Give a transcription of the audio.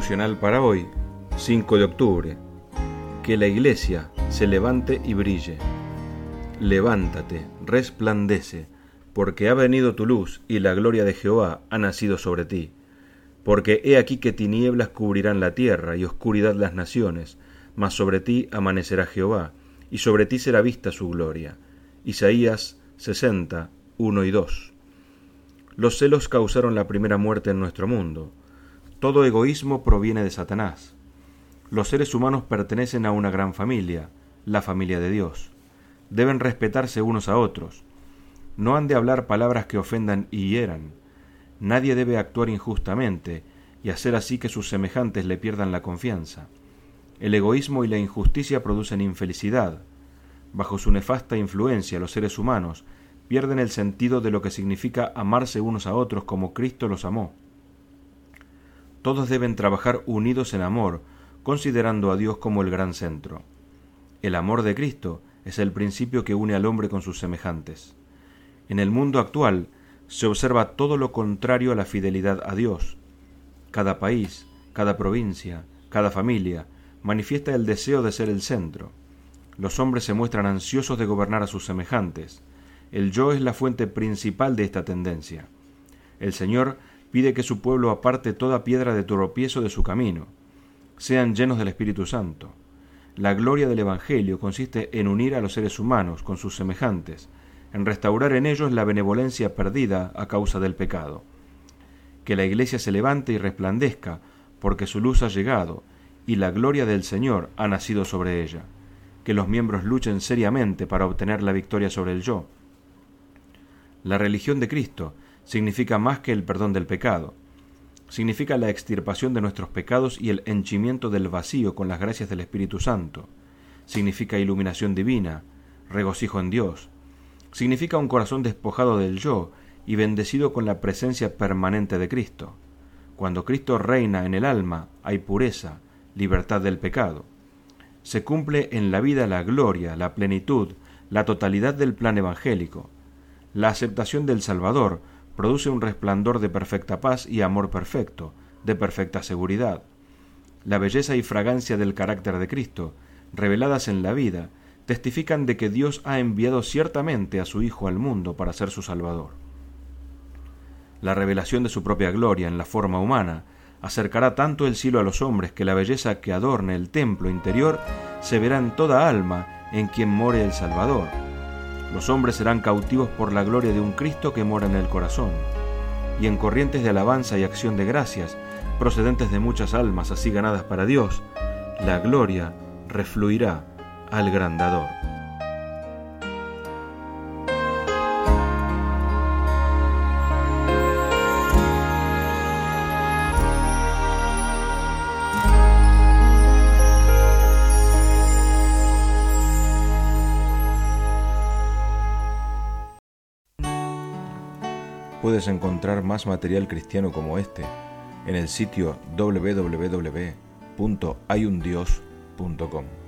Devocional para hoy, 5 de octubre. Que la iglesia se levante y brille. Levántate, resplandece, porque ha venido tu luz y la gloria de Jehová ha nacido sobre ti. Porque he aquí que tinieblas cubrirán la tierra y oscuridad las naciones, mas sobre ti amanecerá Jehová, y sobre ti será vista su gloria. Isaías 60, 1 y 2. Los celos causaron la primera muerte en nuestro mundo. Todo egoísmo proviene de Satanás. Los seres humanos pertenecen a una gran familia, la familia de Dios. Deben respetarse unos a otros. No han de hablar palabras que ofendan y hieran. Nadie debe actuar injustamente y hacer así que sus semejantes le pierdan la confianza. El egoísmo y la injusticia producen infelicidad. Bajo su nefasta influencia, los seres humanos pierden el sentido de lo que significa amarse unos a otros como Cristo los amó. Todos deben trabajar unidos en amor, considerando a Dios como el gran centro. El amor de Cristo es el principio que une al hombre con sus semejantes. En el mundo actual se observa todo lo contrario a la fidelidad a Dios. Cada país, cada provincia, cada familia manifiesta el deseo de ser el centro. Los hombres se muestran ansiosos de gobernar a sus semejantes. El yo es la fuente principal de esta tendencia. El Señor pide que su pueblo aparte toda piedra de tropiezo de su camino. Sean llenos del Espíritu Santo. La gloria del Evangelio consiste en unir a los seres humanos con sus semejantes, en restaurar en ellos la benevolencia perdida a causa del pecado. Que la Iglesia se levante y resplandezca, porque su luz ha llegado, y la gloria del Señor ha nacido sobre ella. Que los miembros luchen seriamente para obtener la victoria sobre el yo. La religión de Cristo significa más que el perdón del pecado. Significa la extirpación de nuestros pecados y el henchimiento del vacío con las gracias del Espíritu Santo. Significa iluminación divina, regocijo en Dios. Significa un corazón despojado del yo y bendecido con la presencia permanente de Cristo. Cuando Cristo reina en el alma, hay pureza, libertad del pecado. Se cumple en la vida la gloria, la plenitud, la totalidad del plan evangélico. La aceptación del Salvador produce un resplandor de perfecta paz y amor perfecto, de perfecta seguridad. La belleza y fragancia del carácter de Cristo, reveladas en la vida, testifican de que Dios ha enviado ciertamente a su Hijo al mundo para ser su Salvador. La revelación de su propia gloria en la forma humana acercará tanto el cielo a los hombres que la belleza que adorne el templo interior se verá en toda alma en quien more el Salvador. Los hombres serán cautivos por la gloria de un Cristo que mora en el corazón, y en corrientes de alabanza y acción de gracias, procedentes de muchas almas así ganadas para Dios, la gloria refluirá al gran dador. Puedes encontrar más material cristiano como este en el sitio www.hayundios.com.